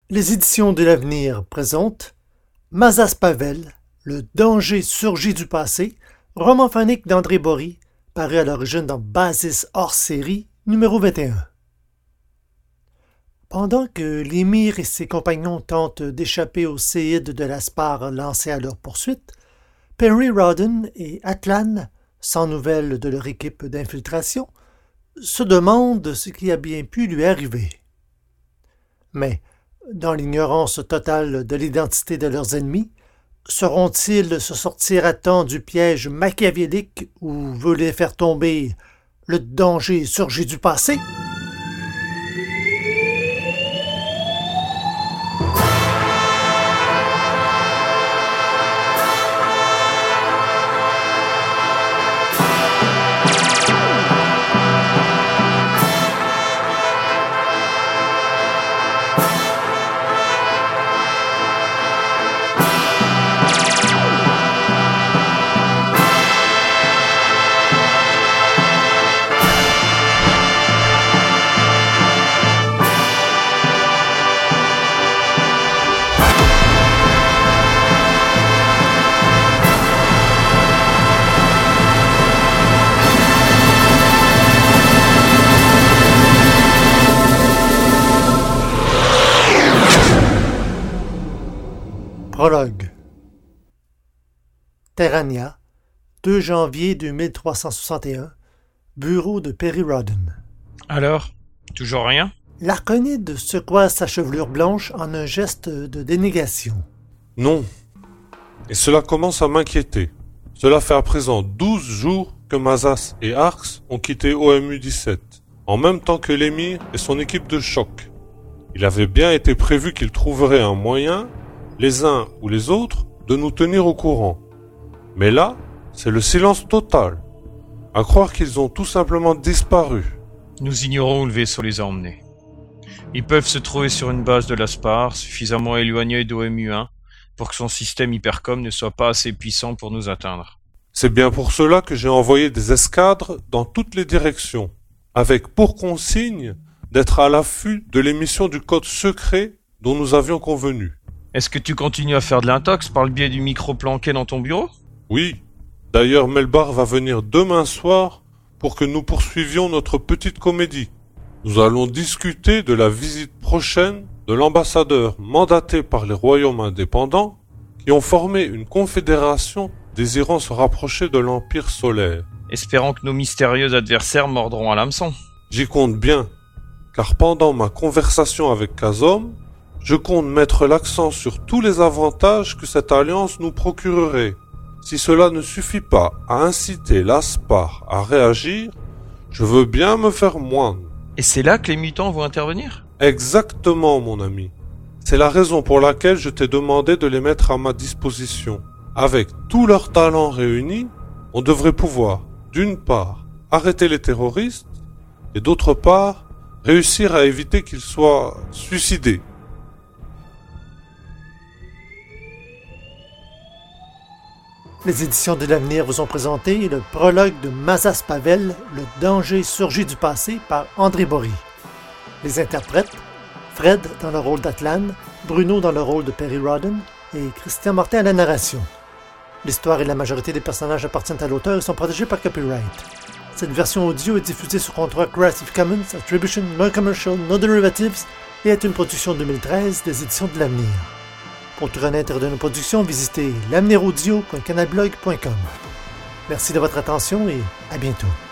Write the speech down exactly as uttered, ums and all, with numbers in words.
Les éditions de l'Avenir présentent Mazas Pavel, Le danger surgit du passé, roman phonique d'André Bory, paru à l'origine dans Basis hors série, numéro vingt et un. Pendant que l'émir et ses compagnons tentent d'échapper aux séides de l'Aspar lancés à leur poursuite, Perry Rhodan et Atlan, sans nouvelles de leur équipe d'infiltration, se demandent ce qui a bien pu lui arriver. Mais, dans l'ignorance totale de l'identité de leurs ennemis, sauront-ils se sortir à temps du piège machiavélique où veut les faire tomber le danger surgit du passé? Prologue. Terrania, deux janvier deux mille trois cent soixante et un, bureau de Perry Rhodan. Alors, toujours rien? L'Arconide secoua sa chevelure blanche en un geste de dénégation. Non. Et cela commence à m'inquiéter. Cela fait à présent douze jours que Mazas et Arx ont quitté O M U dix-sept, en même temps que l'émir et son équipe de choc. Il avait bien été prévu qu'ils trouveraient un moyen, les uns ou les autres, de nous tenir au courant. Mais là, c'est le silence total. À croire qu'ils ont tout simplement disparu. Nous ignorons où le vaisseau les a emmenés. Ils peuvent se trouver sur une base de l'Aspar, suffisamment éloignée d'O M U un, pour que son système hypercom ne soit pas assez puissant pour nous atteindre. C'est bien pour cela que j'ai envoyé des escadres dans toutes les directions, avec pour consigne d'être à l'affût de l'émission du code secret dont nous avions convenu. Est-ce que tu continues à faire de l'intox par le biais du micro planqué dans ton bureau? Oui. D'ailleurs, Melbar va venir demain soir pour que nous poursuivions notre petite comédie. Nous allons discuter de la visite prochaine de l'ambassadeur mandaté par les royaumes indépendants qui ont formé une confédération désirant se rapprocher de l'Empire solaire. Espérant que nos mystérieux adversaires mordront à l'hameçon. J'y compte bien, car pendant ma conversation avec Kazom, je compte mettre l'accent sur tous les avantages que cette alliance nous procurerait. Si cela ne suffit pas à inciter l'Aspar à réagir, je veux bien me faire moine. Et c'est là que les mutants vont intervenir? Exactement, mon ami. C'est la raison pour laquelle je t'ai demandé de les mettre à ma disposition. Avec tous leurs talents réunis, on devrait pouvoir, d'une part, arrêter les terroristes, et d'autre part, réussir à éviter qu'ils soient suicidés. Les éditions de l'Avenir vous ont présenté le prologue de Mazas Pavel, Le danger surgit du passé, par André Bory. Les interprètes, Fred dans le rôle d'Atlan, Bruno dans le rôle de Perry Rhodan et Christian Martin à la narration. L'histoire et la majorité des personnages appartiennent à l'auteur et sont protégés par copyright. Cette version audio est diffusée sous contrat Creative Commons Attribution Non-Commercial No Derivatives et est une production deux mille treize des éditions de l'Avenir. Pour tout connaître de nos productions, visitez l'avenir audio point canalblog point com. Merci de votre attention et à bientôt.